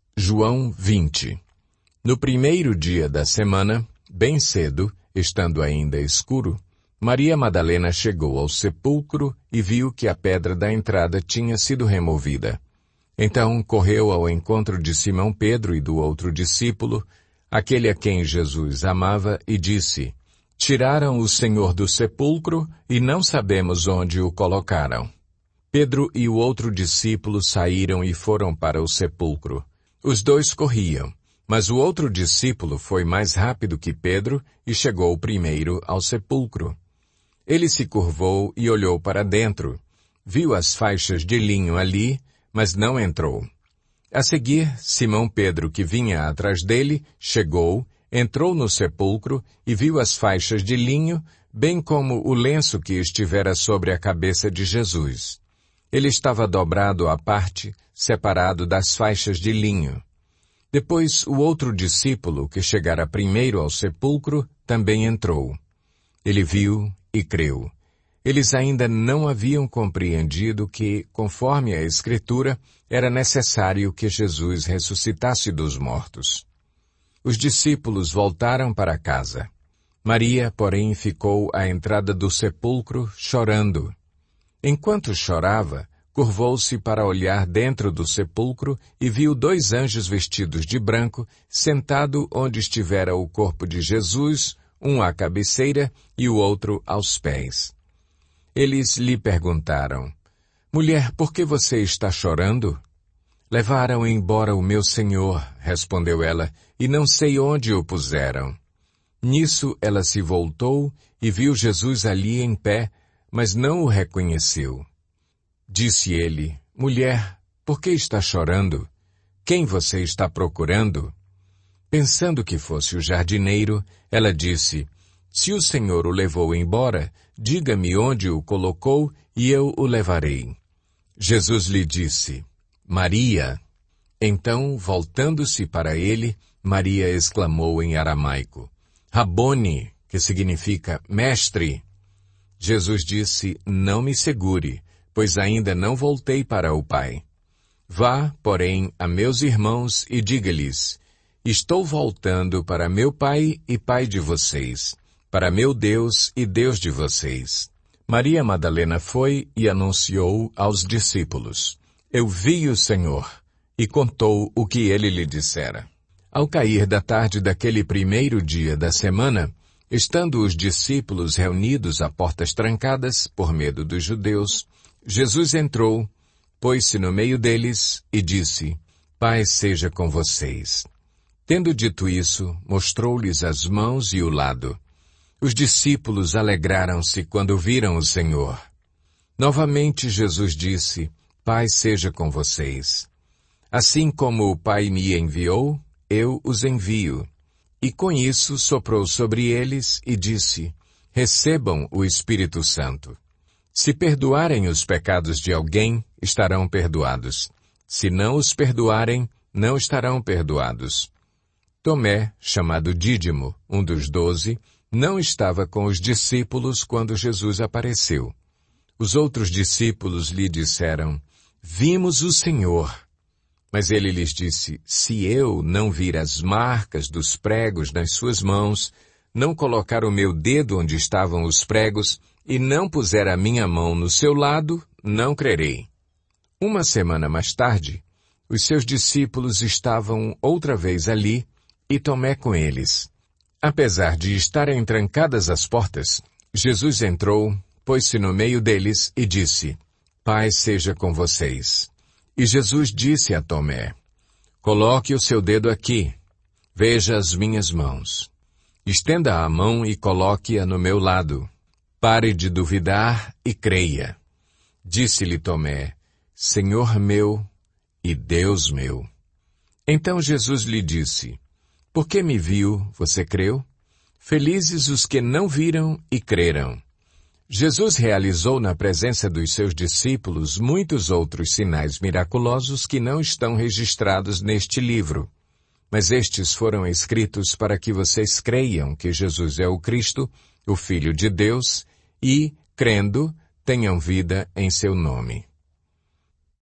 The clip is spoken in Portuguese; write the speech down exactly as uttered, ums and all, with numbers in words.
João vinte. No primeiro dia da semana, bem cedo, estando ainda escuro, Maria Madalena chegou ao sepulcro e viu que a pedra da entrada tinha sido removida. Então correu ao encontro de Simão Pedro e do outro discípulo, aquele a quem Jesus amava, e disse: Tiraram o Senhor do sepulcro e não sabemos onde o colocaram. Pedro e o outro discípulo saíram e foram para o sepulcro. Os dois corriam, mas o outro discípulo foi mais rápido que Pedro e chegou primeiro ao sepulcro. Ele se curvou e olhou para dentro. Viu as faixas de linho ali, mas não entrou. A seguir, Simão Pedro, que vinha atrás dele, chegou, entrou no sepulcro e viu as faixas de linho, bem como o lenço que estivera sobre a cabeça de Jesus. Ele estava dobrado à parte, separado das faixas de linho. Depois, o outro discípulo, que chegara primeiro ao sepulcro, também entrou. Ele viu e creu. Eles ainda não haviam compreendido que, conforme a Escritura, era necessário que Jesus ressuscitasse dos mortos. Os discípulos voltaram para casa. Maria, porém, ficou à entrada do sepulcro, chorando. Enquanto chorava, curvou-se para olhar dentro do sepulcro e viu dois anjos vestidos de branco, sentado onde estivera o corpo de Jesus, um à cabeceira e o outro aos pés. Eles lhe perguntaram: Mulher, por que você está chorando? Levaram embora o meu Senhor, respondeu ela, e não sei onde o puseram. Nisso ela se voltou e viu Jesus ali em pé, mas não o reconheceu. Disse ele: Mulher, por que está chorando? Quem você está procurando? Pensando que fosse o jardineiro, ela disse: Se o Senhor o levou embora, diga-me onde o colocou e eu o levarei. Jesus lhe disse: Maria. Então, voltando-se para ele, Maria exclamou em aramaico: Rabone, que significa mestre. Jesus disse: Não me segure, pois ainda não voltei para o Pai. Vá, porém, a meus irmãos e diga-lhes: Estou voltando para meu Pai e Pai de vocês, para meu Deus e Deus de vocês. Maria Madalena foi e anunciou aos discípulos: Eu vi o Senhor, e contou o que ele lhe dissera. Ao cair da tarde daquele primeiro dia da semana, estando os discípulos reunidos a portas trancadas, por medo dos judeus, Jesus entrou, pôs-se no meio deles e disse: Paz seja com vocês. Tendo dito isso, mostrou-lhes as mãos e o lado. Os discípulos alegraram-se quando viram o Senhor. Novamente Jesus disse: Paz seja com vocês. Assim como o Pai me enviou, eu os envio. E com isso soprou sobre eles e disse: Recebam o Espírito Santo. Se perdoarem os pecados de alguém, estarão perdoados. Se não os perdoarem, não estarão perdoados. Tomé, chamado Dídimo, um dos doze, não estava com os discípulos quando Jesus apareceu. Os outros discípulos lhe disseram: Vimos o Senhor. Mas ele lhes disse: Se eu não vir as marcas dos pregos nas suas mãos, não colocar o meu dedo onde estavam os pregos, e não puser a minha mão no seu lado, não crerei. Uma semana mais tarde, os seus discípulos estavam outra vez ali, e Tomé com eles. Apesar de estarem trancadas as portas, Jesus entrou, pôs-se no meio deles e disse: Paz seja com vocês. E Jesus disse a Tomé: Coloque o seu dedo aqui. Veja as minhas mãos. Estenda a mão e coloque-a no meu lado. Pare de duvidar e creia. Disse-lhe Tomé: Senhor meu e Deus meu. Então Jesus lhe disse: Porque me viu, você creu? Felizes os que não viram e creram. Jesus realizou na presença dos seus discípulos muitos outros sinais miraculosos que não estão registrados neste livro. Mas estes foram escritos para que vocês creiam que Jesus é o Cristo, o Filho de Deus, e, crendo, tenham vida em seu nome.